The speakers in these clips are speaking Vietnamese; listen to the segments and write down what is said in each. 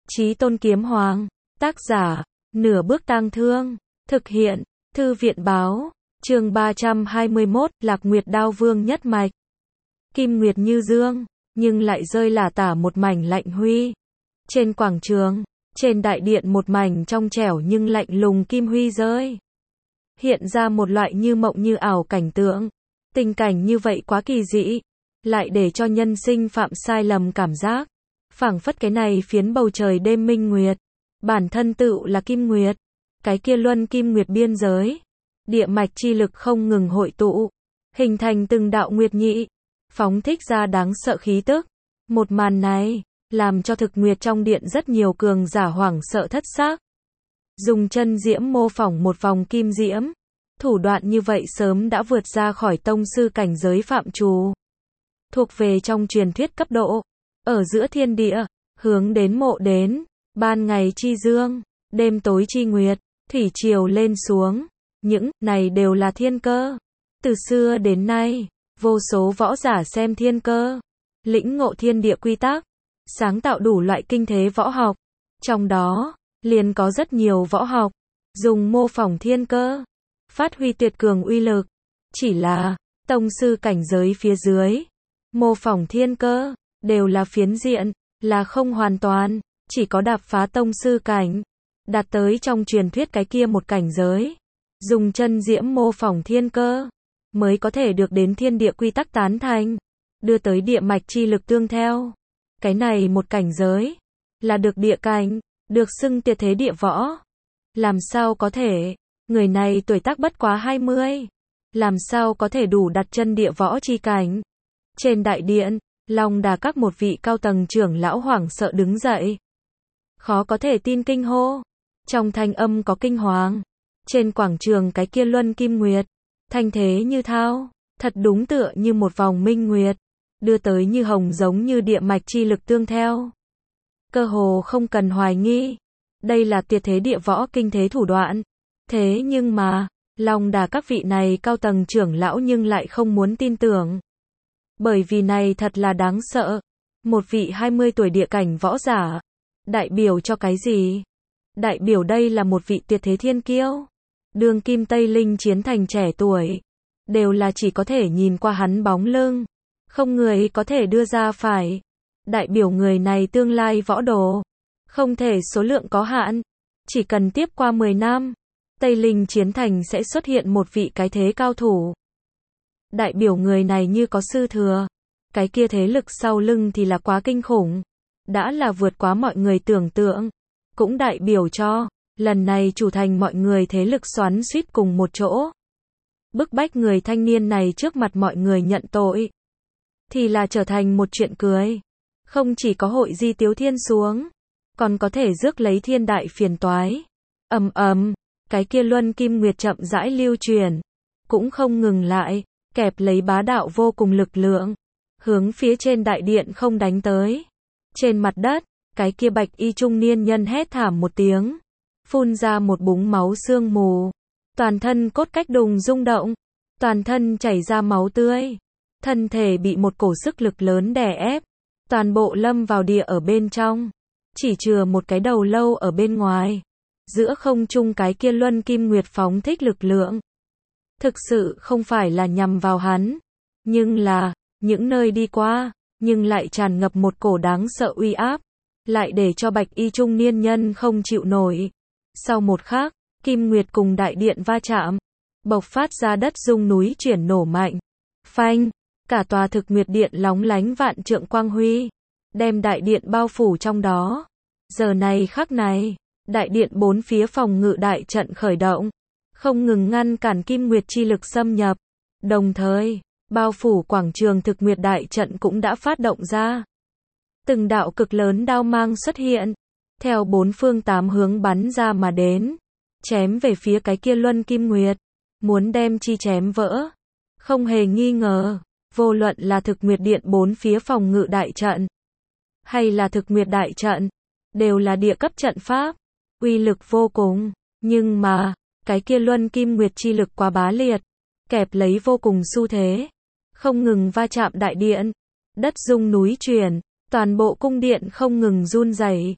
Chí Tôn Kiếm Hoàng. Tác giả, Nửa Bước Tang Thương. Thực hiện, Thư viện Báo. Chương 321, Lạc Nguyệt Đao Vương nhất mạch. Kim nguyệt như dương, nhưng lại rơi lả tả một mảnh lạnh huy. Trên quảng trường, trên đại điện một mảnh trong trẻo nhưng lạnh lùng kim huy rơi. Hiện ra một loại như mộng như ảo cảnh tượng. Tình cảnh như vậy quá kỳ dị, lại để cho nhân sinh phạm sai lầm cảm giác. Phảng phất cái này phiến bầu trời đêm minh nguyệt, bản thân tựu là kim nguyệt, cái kia luân kim nguyệt biên giới, địa mạch chi lực không ngừng hội tụ, hình thành từng đạo nguyệt nhị, phóng thích ra đáng sợ khí tức. Một màn này, làm cho thực nguyệt trong điện rất nhiều cường giả hoảng sợ thất xác. Dùng chân diễm mô phỏng một vòng kim diễm, thủ đoạn như vậy sớm đã vượt ra khỏi tông sư cảnh giới phạm trù. Thuộc về trong truyền thuyết cấp độ, ở giữa thiên địa, hướng đến mộ đến, ban ngày chi dương, đêm tối chi nguyệt, thủy triều lên xuống, những này đều là thiên cơ. Từ xưa đến nay, vô số võ giả xem thiên cơ, lĩnh ngộ thiên địa quy tắc, sáng tạo đủ loại kinh thế võ học. Trong đó, liền có rất nhiều võ học, dùng mô phỏng thiên cơ, phát huy tuyệt cường uy lực. Chỉ là, tông sư cảnh giới phía dưới, mô phỏng thiên cơ, đều là phiến diện, là không hoàn toàn, chỉ có đạp phá tông sư cảnh, đạt tới trong truyền thuyết cái kia một cảnh giới, dùng chân diễm mô phỏng thiên cơ, mới có thể được đến thiên địa quy tắc tán thành, đưa tới địa mạch chi lực tương theo. Cái này một cảnh giới, là được địa cảnh, được xưng tuyệt thế địa võ. Làm sao có thể, người này tuổi tác bất quá 20, làm sao có thể đủ đặt chân địa võ chi cảnh. Trên đại điện, Long Đà các một vị cao tầng trưởng lão hoảng sợ đứng dậy. Khó có thể tin kinh hô. Trong thanh âm có kinh hoàng. Trên quảng trường cái kia luân kim nguyệt, thanh thế như thao, thật đúng tựa như một vòng minh nguyệt, đưa tới như hồng giống như địa mạch chi lực tương theo. Cơ hồ không cần hoài nghi, đây là tuyệt thế địa võ kinh thế thủ đoạn. Thế nhưng mà, Long Đà các vị này cao tầng trưởng lão nhưng lại không muốn tin tưởng. Bởi vì này thật là đáng sợ. Một vị 20 tuổi địa cảnh võ giả, đại biểu cho cái gì? Đại biểu đây là một vị tuyệt thế thiên kiêu. Đương kim Tây Linh chiến thành trẻ tuổi, đều là chỉ có thể nhìn qua hắn bóng lưng, không người có thể đưa ra phải. Đại biểu người này tương lai võ đồ, không thể số lượng có hạn, chỉ cần tiếp qua 10 năm, Tây Linh chiến thành sẽ xuất hiện một vị cái thế cao thủ. Đại biểu người này như có sư thừa, cái kia thế lực sau lưng thì là quá kinh khủng, đã là vượt quá mọi người tưởng tượng. Cũng đại biểu cho, lần này chủ thành mọi người thế lực xoắn xuýt cùng một chỗ. Bức bách người thanh niên này trước mặt mọi người nhận tội, thì là trở thành một chuyện cười. Không chỉ có hội di tiếu thiên xuống, còn có thể rước lấy thiên đại phiền toái. Cái kia luân kim nguyệt chậm rãi lưu truyền, cũng không ngừng lại, kẹp lấy bá đạo vô cùng lực lượng, hướng phía trên đại điện không đánh tới. Trên mặt đất, cái kia bạch y trung niên nhân hét thảm một tiếng, phun ra một búng máu sương mù, toàn thân cốt cách đùng rung động, toàn thân chảy ra máu tươi, thân thể bị một cổ sức lực lớn đè ép, toàn bộ lâm vào địa ở bên trong, chỉ chừa một cái đầu lâu ở bên ngoài. Giữa không trung cái kia luân kim nguyệt phóng thích lực lượng, thực sự không phải là nhằm vào hắn, nhưng là, những nơi đi qua, nhưng lại tràn ngập một cổ đáng sợ uy áp, lại để cho bạch y trung niên nhân không chịu nổi. Sau một khắc, kim nguyệt cùng đại điện va chạm, bộc phát ra đất rung núi chuyển nổ mạnh. Phanh, cả tòa thực nguyệt điện lóng lánh vạn trượng quang huy, đem đại điện bao phủ trong đó. Giờ này khắc này, đại điện bốn phía phòng ngự đại trận khởi động, không ngừng ngăn cản kim nguyệt chi lực xâm nhập. Đồng thời, bao phủ quảng trường thực nguyệt đại trận cũng đã phát động ra. Từng đạo cực lớn đao mang xuất hiện, theo bốn phương tám hướng bắn ra mà đến, chém về phía cái kia luân kim nguyệt, muốn đem chi chém vỡ. Không hề nghi ngờ, vô luận là thực nguyệt điện bốn phía phòng ngự đại trận, hay là thực nguyệt đại trận, đều là địa cấp trận pháp, uy lực vô cùng. Nhưng mà, cái kia luân kim nguyệt chi lực quá bá liệt, kẹp lấy vô cùng xu thế, không ngừng va chạm đại điện, đất rung núi chuyển, toàn bộ cung điện không ngừng run rẩy.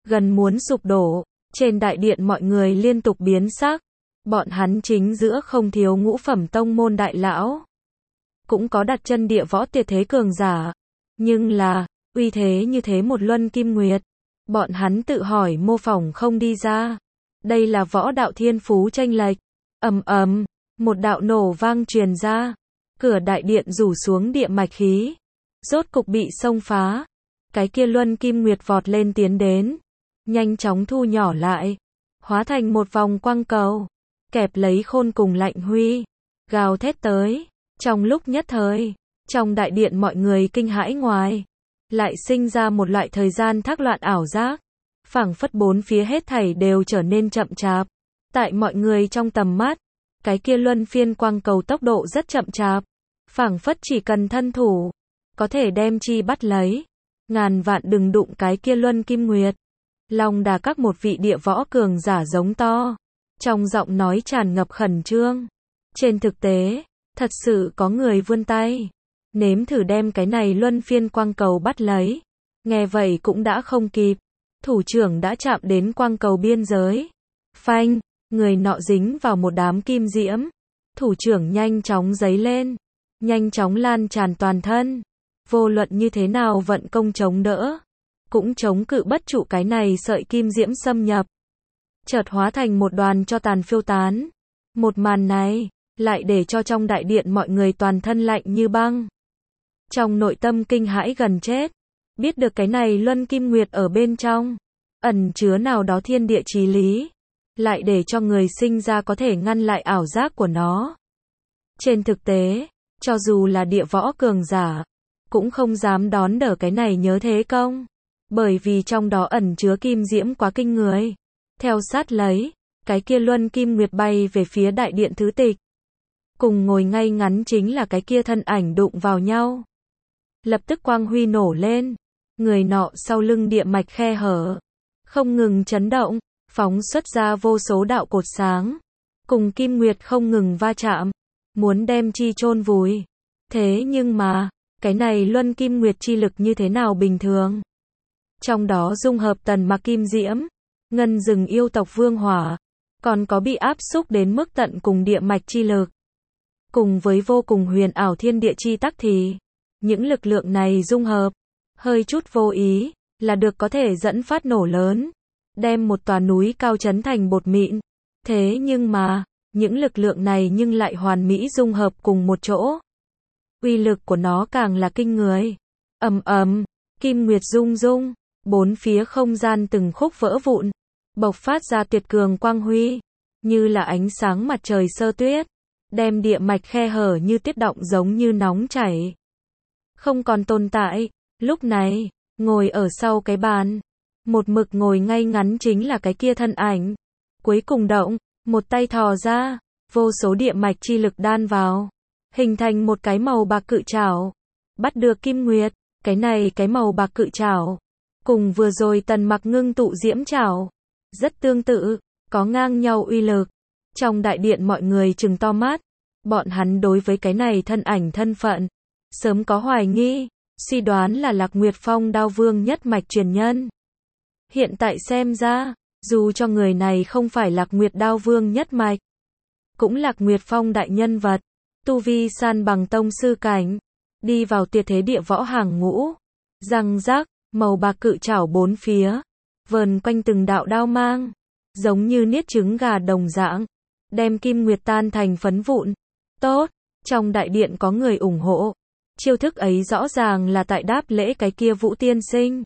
gần muốn sụp đổ. Trên đại điện mọi người liên tục biến sắc. Bọn hắn chính giữa không thiếu ngũ phẩm tông môn đại lão. Cũng có đặt chân địa võ tuyệt thế cường giả. Nhưng là, uy thế như thế một luân kim nguyệt. Bọn hắn tự hỏi mô phỏng không đi ra. Đây là võ đạo thiên phú chênh lệch. Ầm ầm, một đạo nổ vang truyền ra. Cửa đại điện rủ xuống địa mạch khí. Rốt cục bị xông phá. Cái kia luân kim nguyệt vọt lên tiến đến. Nhanh chóng thu nhỏ lại. Hóa thành một vòng quang cầu. Kẹp lấy Khôn cùng Lạnh Huy. Gào thét tới. Trong lúc nhất thời, trong đại điện mọi người kinh hãi ngoài. Lại sinh ra một loại thời gian thác loạn ảo giác. Phảng phất bốn phía hết thảy đều trở nên chậm chạp. Tại mọi người trong tầm mắt, cái kia luân phiên quang cầu tốc độ rất chậm chạp. Phảng phất chỉ cần thân thủ, có thể đem chi bắt lấy. Ngàn vạn đừng đụng cái kia luân kim nguyệt. Long Đà Các một vị địa võ cường giả giống to. Trong giọng nói tràn ngập khẩn trương. Trên thực tế, thật sự có người vươn tay. Nếm thử đem cái này luân phiên quang cầu bắt lấy. Nghe vậy cũng đã không kịp. Thủ trưởng đã chạm đến quang cầu biên giới. Phanh, người nọ dính vào một đám kim diễm. Thủ trưởng nhanh chóng giấy lên. Nhanh chóng lan tràn toàn thân. Vô luận như thế nào vận công chống đỡ. Cũng chống cự bất trụ cái này sợi kim diễm xâm nhập. Chợt hóa thành một đoàn cho tàn phiêu tán. Một màn này, lại để cho trong đại điện mọi người toàn thân lạnh như băng. Trong nội tâm kinh hãi gần chết. Biết được cái này luân kim nguyệt ở bên trong. Ẩn chứa nào đó thiên địa chí lý. Lại để cho người sinh ra có thể ngăn lại ảo giác của nó. Trên thực tế, cho dù là địa võ cường giả, cũng không dám đón đỡ cái này nhớ thế công. Bởi vì trong đó ẩn chứa kim diễm quá kinh người. Theo sát lấy, cái kia luân kim nguyệt bay về phía đại điện thứ tịch. Cùng ngồi ngay ngắn chính là cái kia thân ảnh đụng vào nhau. Lập tức quang huy nổ lên. Người nọ sau lưng địa mạch khe hở. Không ngừng chấn động, phóng xuất ra vô số đạo cột sáng. Cùng kim nguyệt không ngừng va chạm. Muốn đem chi chôn vùi. Thế nhưng mà, cái này luân kim nguyệt chi lực như thế nào bình thường. Trong đó dung hợp tần mặc kim diễm. Ngân rừng yêu tộc vương hỏa. Còn có bị áp xúc đến mức tận cùng địa mạch chi lực. Cùng với vô cùng huyền ảo thiên địa chi tắc thì. Những lực lượng này dung hợp. Hơi chút vô ý, là được có thể dẫn phát nổ lớn. Đem một tòa núi cao chấn thành bột mịn. Thế nhưng mà, những lực lượng này nhưng lại hoàn mỹ dung hợp cùng một chỗ. Uy lực của nó càng là kinh người. Ầm ầm, kim nguyệt rung rung, bốn phía không gian từng khúc vỡ vụn, bộc phát ra tuyệt cường quang huy, như là ánh sáng mặt trời sơ tuyết, đem địa mạch khe hở như tiết động giống như nóng chảy. Không còn tồn tại. Lúc này, ngồi ở sau cái bàn, một mực ngồi ngay ngắn chính là cái kia thân ảnh. Cuối cùng động, một tay thò ra, vô số địa mạch chi lực đan vào, hình thành một cái màu bạc cự trảo. Bắt được kim nguyệt, cái màu bạc cự trảo, cùng vừa rồi tần mặc ngưng tụ diễm trảo, rất tương tự, có ngang nhau uy lực. Trong đại điện mọi người trừng to mắt, bọn hắn đối với cái này thân ảnh thân phận, sớm có hoài nghi. Suy đoán là Lạc Nguyệt Phong Đao Vương nhất mạch truyền nhân. Hiện tại xem ra, dù cho người này không phải Lạc Nguyệt Đao Vương nhất mạch, cũng Lạc Nguyệt Phong đại nhân vật, tu vi san bằng tông sư cảnh, đi vào tuyệt thế địa võ hàng ngũ. Răng rác, màu bạc cự trảo bốn phía, vờn quanh từng đạo đao mang, giống như niết trứng gà đồng dạng, đem kim nguyệt tan thành phấn vụn. Tốt, trong đại điện có người ủng hộ. Chiêu thức ấy rõ ràng là tại đáp lễ cái kia Vũ tiên sinh.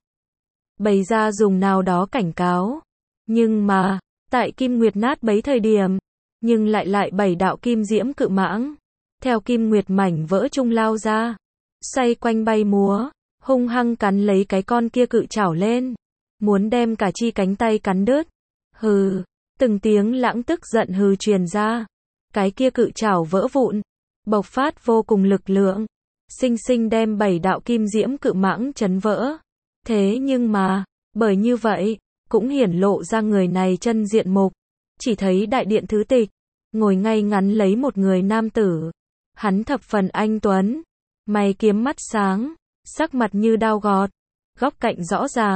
Bày ra dùng nào đó cảnh cáo. Nhưng mà, tại kim nguyệt nát bấy thời điểm, nhưng lại bảy đạo kim diễm cự mãng. Theo kim nguyệt mảnh vỡ trung lao ra. Xoay quanh bay múa, hung hăng cắn lấy cái con kia cự trảo lên. Muốn đem cả chi cánh tay cắn đứt. Hừ, từng tiếng lãng tức giận hừ truyền ra. Cái kia cự trảo vỡ vụn, bộc phát vô cùng lực lượng. Sinh sinh đem bảy đạo kim diễm cự mãng chấn vỡ. Thế nhưng mà, bởi như vậy, cũng hiển lộ ra người này chân diện mục. Chỉ thấy đại điện thứ tịch, ngồi ngay ngắn lấy một người nam tử. Hắn thập phần anh tuấn, mày kiếm mắt sáng, sắc mặt như đao gọt, góc cạnh rõ ràng,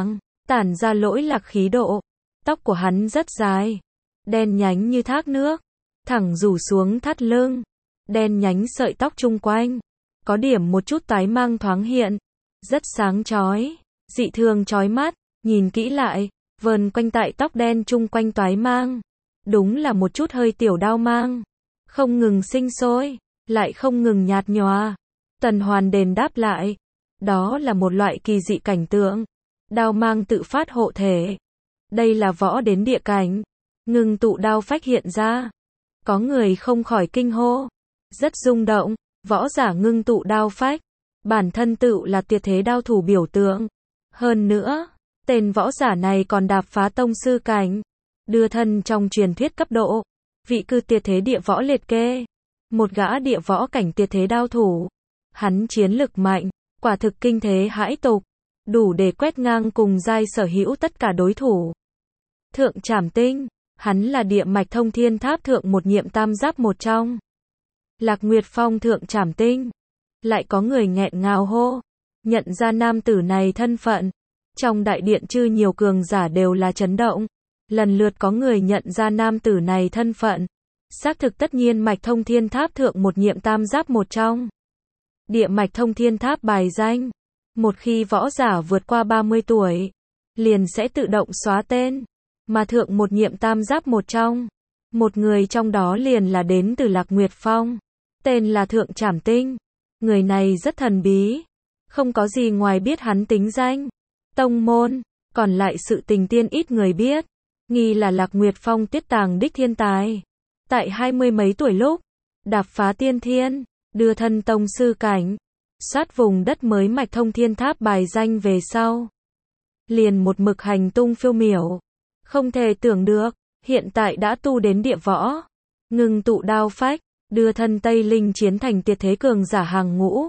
tản ra lỗi lạc khí độ. Tóc của hắn rất dài, đen nhánh như thác nước, thẳng rủ xuống thắt lưng, đen nhánh sợi tóc chung quanh, có điểm một chút tái mang thoáng hiện, rất sáng chói, dị thường chói mắt, nhìn kỹ lại, vờn quanh tại tóc đen chung quanh toái mang, đúng là một chút hơi tiểu đao mang, không ngừng sinh sôi, lại không ngừng nhạt nhòa. Tần Hoàn đền đáp lại, đó là một loại kỳ dị cảnh tượng, đao mang tự phát hộ thể. Đây là võ đến địa cảnh, ngưng tụ đao phách hiện ra. Có người không khỏi kinh hô, rất rung động, võ giả ngưng tụ đao phách, bản thân tự là tuyệt thế đao thủ biểu tượng. Hơn nữa, tên võ giả này còn đạp phá tông sư cảnh, đưa thân trong truyền thuyết cấp độ, vị cư tuyệt thế địa võ liệt kê, một gã địa võ cảnh tuyệt thế đao thủ. Hắn chiến lực mạnh, quả thực kinh thế hãi tục, đủ để quét ngang cùng giai sở hữu tất cả đối thủ. Thượng Trảm Tinh, hắn là địa mạch thông thiên tháp thượng một nhiệm tam giáp một trong. Lạc Nguyệt Phong Thượng Trảm Tinh. Lại có người nghẹn ngào hô, nhận ra nam tử này thân phận. Trong đại điện chư nhiều cường giả đều là chấn động. Lần lượt có người nhận ra nam tử này thân phận. Xác thực tất nhiên mạch thông thiên tháp thượng một nhiệm tam giáp một trong. Địa mạch thông thiên tháp bài danh. Một khi võ giả vượt qua 30 tuổi, liền sẽ tự động xóa tên. Mà thượng một nhiệm tam giáp một trong. Một người trong đó liền là đến từ Lạc Nguyệt Phong. Tên là Thượng Trảm Tinh. Người này rất thần bí. Không có gì ngoài biết hắn tính danh, tông môn, còn lại sự tình tiên ít người biết. Nghi là Lạc Nguyệt Phong tiết tàng đích thiên tài. Tại 20 mấy tuổi lúc, đạp phá tiên thiên, đưa thân tông sư cảnh, sát vùng đất mới mạch thông thiên tháp bài danh về sau. Liền một mực hành tung phiêu miểu. Không thể tưởng được, hiện tại đã tu đến địa võ. Ngưng tụ đao phách, đưa thân Tây Linh chiến thành tuyệt thế cường giả hàng ngũ.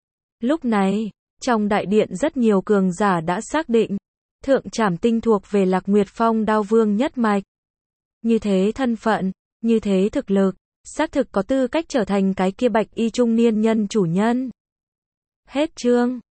Lúc này, trong đại điện rất nhiều cường giả đã xác định, Thượng Trảm Tinh thuộc về Lạc Nguyệt Phong đao vương nhất mạch. Như thế thân phận, như thế thực lực, xác thực có tư cách trở thành cái kia bạch y trung niên nhân chủ nhân. Hết chương.